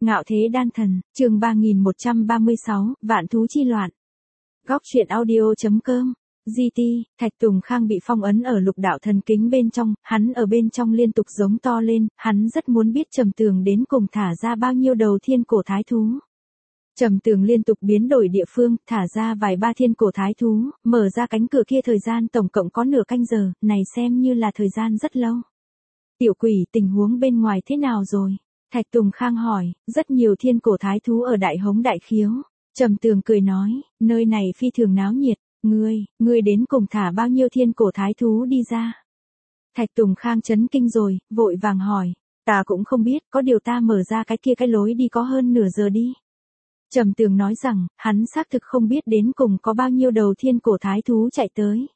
Ngạo thế đan thần, chương 3136, Vạn thú chi loạn. Góc truyện audio.com. GT, Thạch Tùng Khang bị phong ấn ở lục đạo thần kính bên trong, hắn ở bên trong liên tục giống to lên, hắn rất muốn biết Trầm Tường đến cùng thả ra bao nhiêu đầu thiên cổ thái thú. Trầm Tường liên tục biến đổi địa phương, thả ra vài ba thiên cổ thái thú, mở ra cánh cửa kia thời gian tổng cộng có nửa canh giờ, này xem như là thời gian rất lâu. Tiểu quỷ, tình huống bên ngoài thế nào rồi? Thạch Tùng Khang hỏi, rất nhiều thiên cổ thái thú ở đại hống đại khiếu. Trầm Tường cười nói, nơi này phi thường náo nhiệt, ngươi đến cùng thả bao nhiêu thiên cổ thái thú đi ra? Thạch Tùng Khang chấn kinh rồi, vội vàng hỏi, ta cũng không biết, có điều ta mở ra cái lối đi có hơn nửa giờ đi. Trầm Tường nói rằng, hắn xác thực không biết đến cùng có bao nhiêu đầu thiên cổ thái thú chạy tới.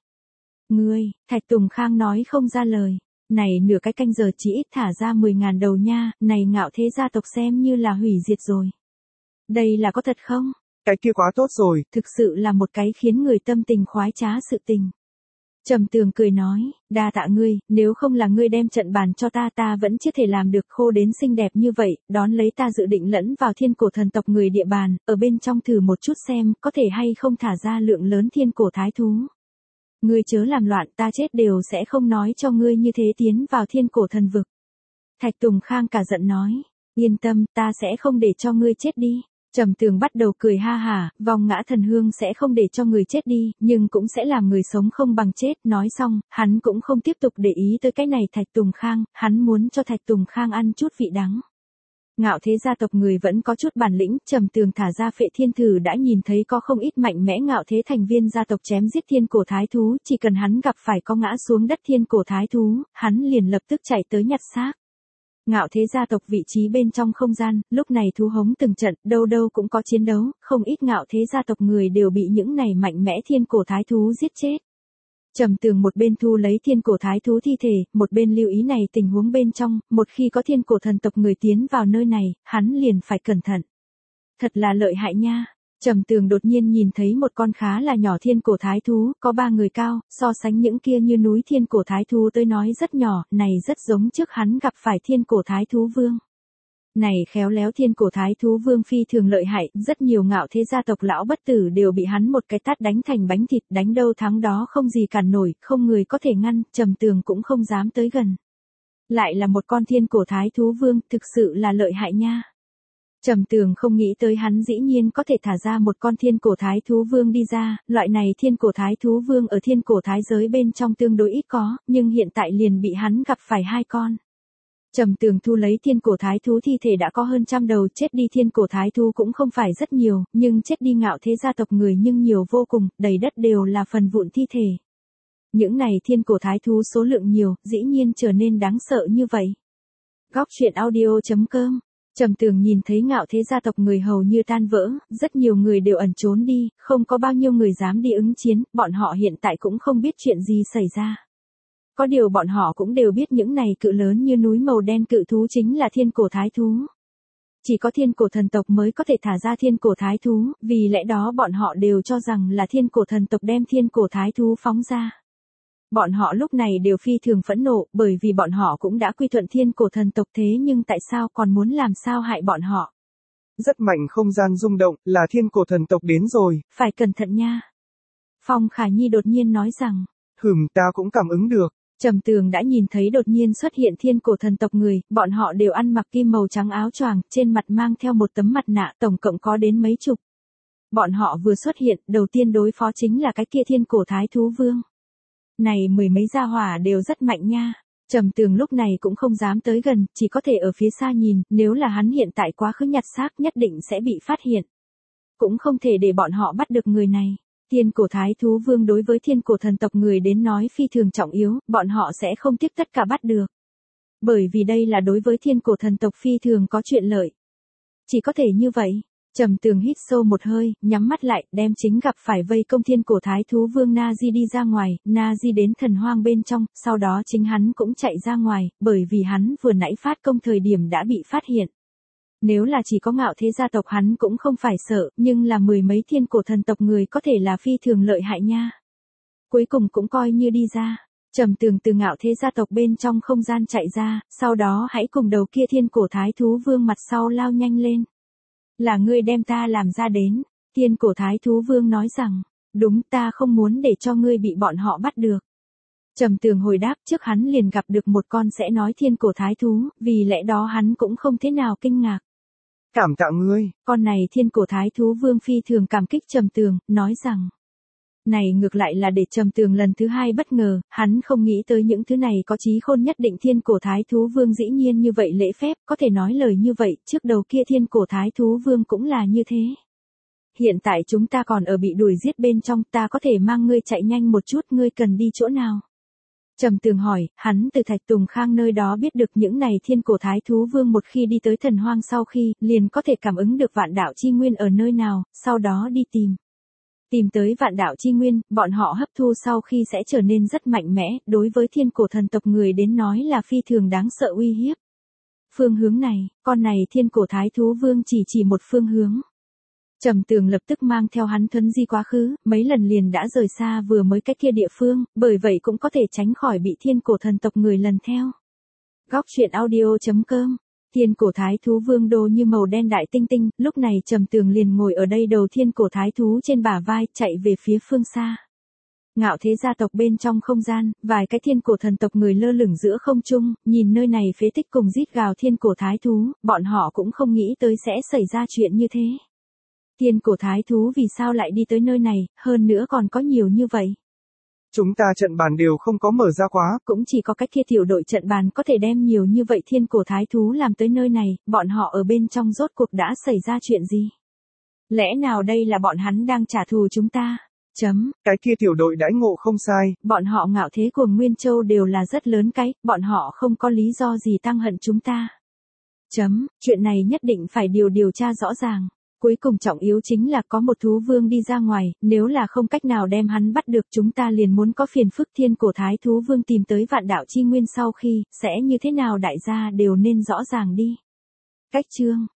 Thạch Tùng Khang nói không ra lời. Này nửa cái canh giờ chỉ ít thả ra 10.000 đầu nha, này Ngạo thế gia tộc xem như là hủy diệt rồi. Đây là có thật không? Cái kia quá tốt rồi. Thực sự là một cái khiến người tâm tình khoái trá sự tình. Trầm Tường cười nói, đa tạ ngươi, nếu không là ngươi đem trận bàn cho ta vẫn chưa thể làm được khô đến xinh đẹp như vậy, đón lấy ta dự định lẫn vào thiên cổ thần tộc người địa bàn, ở bên trong thử một chút xem, có thể hay không thả ra lượng lớn thiên cổ thái thú. Ngươi chớ làm loạn, ta chết đều sẽ không nói cho ngươi như thế tiến vào thiên cổ thần vực. Thạch Tùng Khang cả giận nói, yên tâm, ta sẽ không để cho ngươi chết đi. Trầm Tường bắt đầu cười ha hả, vòng ngã thần hương sẽ không để cho người chết đi, nhưng cũng sẽ làm người sống không bằng chết. Nói xong, hắn cũng không tiếp tục để ý tới cái này Thạch Tùng Khang, hắn muốn cho Thạch Tùng Khang ăn chút vị đắng. Ngạo thế gia tộc người vẫn có chút bản lĩnh, Trầm Tường thả ra Phệ Thiên Thử đã nhìn thấy có không ít mạnh mẽ ngạo thế thành viên gia tộc chém giết thiên cổ thái thú, chỉ cần hắn gặp phải có ngã xuống đất thiên cổ thái thú, hắn liền lập tức chạy tới nhặt xác. Ngạo thế gia tộc vị trí bên trong không gian, lúc này thú hống từng trận, đâu đâu cũng có chiến đấu, không ít ngạo thế gia tộc người đều bị những này mạnh mẽ thiên cổ thái thú giết chết. Trầm Tường một bên thu lấy thiên cổ thái thú thi thể, một bên lưu ý này tình huống bên trong, một khi có thiên cổ thần tộc người tiến vào nơi này, hắn liền phải cẩn thận. Thật là lợi hại nha. Trầm Tường đột nhiên nhìn thấy một con khá là nhỏ thiên cổ thái thú, có 3 người cao, so sánh những kia như núi thiên cổ thái thú tới nói rất nhỏ, này rất giống trước hắn gặp phải thiên cổ thái thú vương. Này khéo léo thiên cổ thái thú vương phi thường lợi hại, rất nhiều ngạo thế gia tộc lão bất tử đều bị hắn một cái tát đánh thành bánh thịt, đánh đâu thắng đó không gì cản nổi, không người có thể ngăn, Trầm Tường cũng không dám tới gần. Lại là một con thiên cổ thái thú vương, thực sự là lợi hại nha. Trầm Tường không nghĩ tới hắn dĩ nhiên có thể thả ra một con thiên cổ thái thú vương đi ra, loại này thiên cổ thái thú vương ở thiên cổ thái giới bên trong tương đối ít có, nhưng hiện tại liền bị hắn gặp phải 2 con. Trầm Tường thu lấy thiên cổ thái thú thi thể đã có hơn 100 đầu, chết đi thiên cổ thái thú cũng không phải rất nhiều, nhưng chết đi ngạo thế gia tộc người nhưng nhiều vô cùng, đầy đất đều là phần vụn thi thể. Những này thiên cổ thái thú số lượng nhiều, dĩ nhiên trở nên đáng sợ như vậy. Góc truyện audio.com. Trầm Tường nhìn thấy ngạo thế gia tộc người hầu như tan vỡ, rất nhiều người đều ẩn trốn đi, không có bao nhiêu người dám đi ứng chiến, bọn họ hiện tại cũng không biết chuyện gì xảy ra. Có điều bọn họ cũng đều biết những này cự lớn như núi màu đen cự thú chính là thiên cổ thái thú. Chỉ có thiên cổ thần tộc mới có thể thả ra thiên cổ thái thú, vì lẽ đó bọn họ đều cho rằng là thiên cổ thần tộc đem thiên cổ thái thú phóng ra. Bọn họ lúc này đều phi thường phẫn nộ, bởi vì bọn họ cũng đã quy thuận thiên cổ thần tộc thế nhưng tại sao còn muốn làm sao hại bọn họ. Rất mạnh không gian rung động, là thiên cổ thần tộc đến rồi. Phải cẩn thận nha. Phong Khả Nhi đột nhiên nói rằng. Ta cũng cảm ứng được. Trầm Tường đã nhìn thấy đột nhiên xuất hiện thiên cổ thần tộc người, bọn họ đều ăn mặc kim màu trắng áo choàng, trên mặt mang theo một tấm mặt nạ, tổng cộng có đến mấy chục. Bọn họ vừa xuất hiện, đầu tiên đối phó chính là cái kia thiên cổ thái thú vương. Này mười mấy gia hỏa đều rất mạnh nha. Trầm Tường lúc này cũng không dám tới gần, chỉ có thể ở phía xa nhìn, nếu là hắn hiện tại quá khứ nhặt xác nhất định sẽ bị phát hiện. Cũng không thể để bọn họ bắt được người này. Thiên cổ thái thú vương đối với thiên cổ thần tộc người đến nói phi thường trọng yếu, bọn họ sẽ không tiếp tất cả bắt được. Bởi vì đây là đối với thiên cổ thần tộc phi thường có chuyện lợi. Chỉ có thể như vậy. Trầm Tường hít sâu một hơi, nhắm mắt lại, đem chính gặp phải vây công thiên cổ thái thú vương Na-di đi ra ngoài, Na-di đến thần hoang bên trong, sau đó chính hắn cũng chạy ra ngoài, bởi vì hắn vừa nãy phát công thời điểm đã bị phát hiện. Nếu là chỉ có ngạo thế gia tộc hắn cũng không phải sợ, nhưng là mười mấy thiên cổ thần tộc người có thể là phi thường lợi hại nha. Cuối cùng cũng coi như đi ra. Trầm Tường từ Ngạo Thế gia tộc bên trong không gian chạy ra, sau đó hãy cùng đầu kia thiên cổ thái thú vương mặt sau lao nhanh lên. Là ngươi đem ta làm ra đến, thiên cổ thái thú vương nói rằng, đúng ta không muốn để cho ngươi bị bọn họ bắt được. Trầm Tường hồi đáp trước hắn liền gặp được một con sẽ nói thiên cổ thái thú, vì lẽ đó hắn cũng không thế nào kinh ngạc. Cảm tạ ngươi. Con này thiên cổ thái thú vương phi thường cảm kích Trầm Tường, nói rằng. Này ngược lại là để Trầm Tường lần thứ hai bất ngờ, hắn không nghĩ tới những thứ này có trí khôn nhất định thiên cổ thái thú vương dĩ nhiên như vậy lễ phép, có thể nói lời như vậy, trước đầu kia thiên cổ thái thú vương cũng là như thế. Hiện tại chúng ta còn ở bị đuổi giết bên trong, ta có thể mang ngươi chạy nhanh một chút, ngươi cần đi chỗ nào? Trầm Tường hỏi, hắn từ Thạch Tùng Khang nơi đó biết được những này thiên cổ thái thú vương một khi đi tới thần hoang sau khi, liền có thể cảm ứng được vạn đạo chi nguyên ở nơi nào, sau đó đi tìm. Tìm tới vạn đạo chi nguyên, bọn họ hấp thu sau khi sẽ trở nên rất mạnh mẽ, đối với thiên cổ thần tộc người đến nói là phi thường đáng sợ uy hiếp. Phương hướng này, con này thiên cổ thái thú vương chỉ một phương hướng. Trầm Tường lập tức mang theo hắn thuấn di quá khứ, mấy lần liền đã rời xa vừa mới cách kia địa phương, bởi vậy cũng có thể tránh khỏi bị thiên cổ thần tộc người lần theo. Góc truyện audio.com. Thiên cổ thái thú vương đô như màu đen đại tinh tinh, lúc này Trầm Tường liền ngồi ở đây đầu thiên cổ thái thú trên bả vai, chạy về phía phương xa. Ngạo Thế gia tộc bên trong không gian, vài cái thiên cổ thần tộc người lơ lửng giữa không trung, nhìn nơi này phế tích cùng rít gào thiên cổ thái thú, bọn họ cũng không nghĩ tới sẽ xảy ra chuyện như thế. Thiên cổ thái thú vì sao lại đi tới nơi này, hơn nữa còn có nhiều như vậy. Chúng ta trận bàn đều không có mở ra quá. Cũng chỉ có cách kia tiểu đội trận bàn có thể đem nhiều như vậy thiên cổ thái thú làm tới nơi này, bọn họ ở bên trong rốt cuộc đã xảy ra chuyện gì? Lẽ nào đây là bọn hắn đang trả thù chúng ta? Cái kia tiểu đội đãi ngộ không sai. Bọn họ Ngạo Thế của Nguyên Châu đều là rất lớn cái, bọn họ không có lý do gì tăng hận chúng ta. Chuyện này nhất định phải điều tra rõ ràng. Cuối cùng trọng yếu chính là có một thú vương đi ra ngoài, nếu là không cách nào đem hắn bắt được chúng ta liền muốn có phiền phức thiên cổ thái thú vương tìm tới vạn đạo chi nguyên sau khi, sẽ như thế nào đại gia đều nên rõ ràng đi. Cách chương